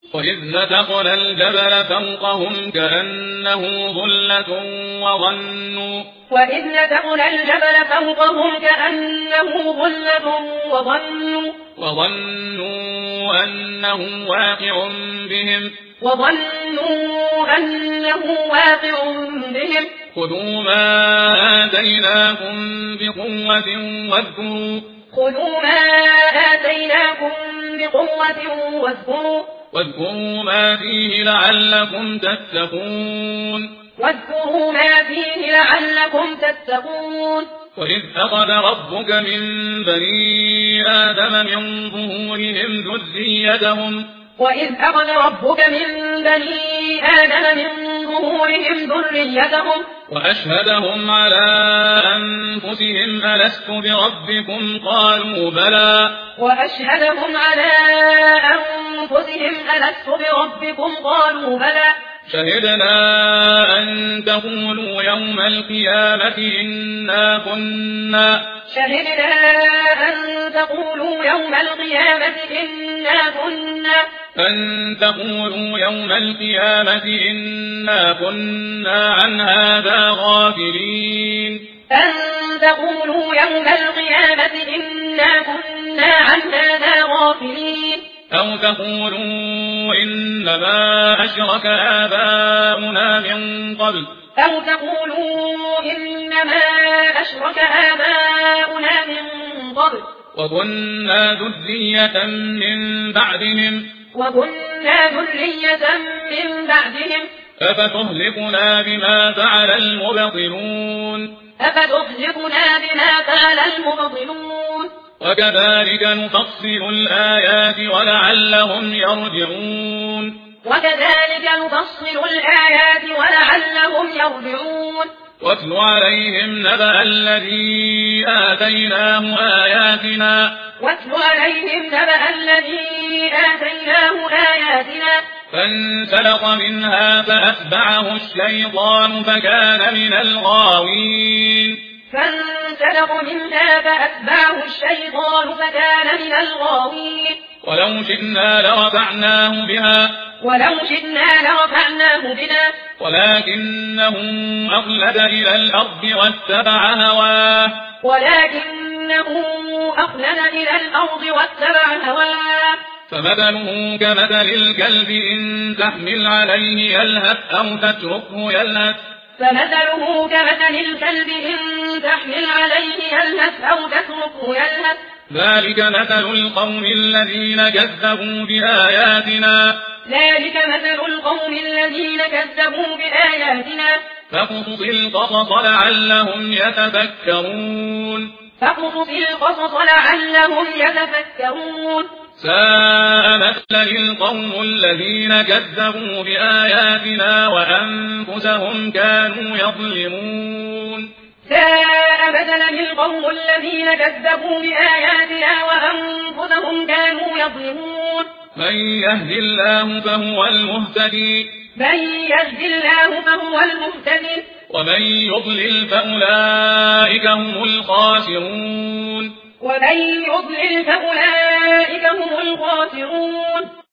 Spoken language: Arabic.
وإذ نتقنا الجبل فوقهم كأنه ظلة وظنوا أنه واقع بهم خذوا ما آتيناكم بقوة واذكروا ما فيه لعلكم تتقون وإذ أخذ ربك من بني آدم من ظهورهم ذريتهم وأشهدهم على أنفسهم ألست بربكم قالوا بلى شهدنا أن تقولوا يوم القيامة إنا كنا عن هذا غافلين أو تقولوا إنما أشرك آباؤنا من قبل وكنا ذرية من بعدهم أفتهلكنا بما فعل المبطلون وكذلك نفصل الآيات ولعلهم يرجعون واتل عليهم نبأ الذي آتيناه آياتنا فانسلخ منها فأتبعه الشيطان فكان من الغاوين ولو شئنا لرفعناه بها ولكنه أخلد إلى الأرض واتبع هواه فمثله كمثل الكلب إن تحمل عليه يلهث أو تتركه يلهث ذلك مثل القوم الذين كذبوا بآياتنا فاقصص القصص لعلهم يتفكرون ساء مثلا القوم الذين كذبوا بآياتنا وأنفسهم كانوا يظلمون من يهد الله فهو المهتدي ومن يضلل فأولئك هم الخاسرون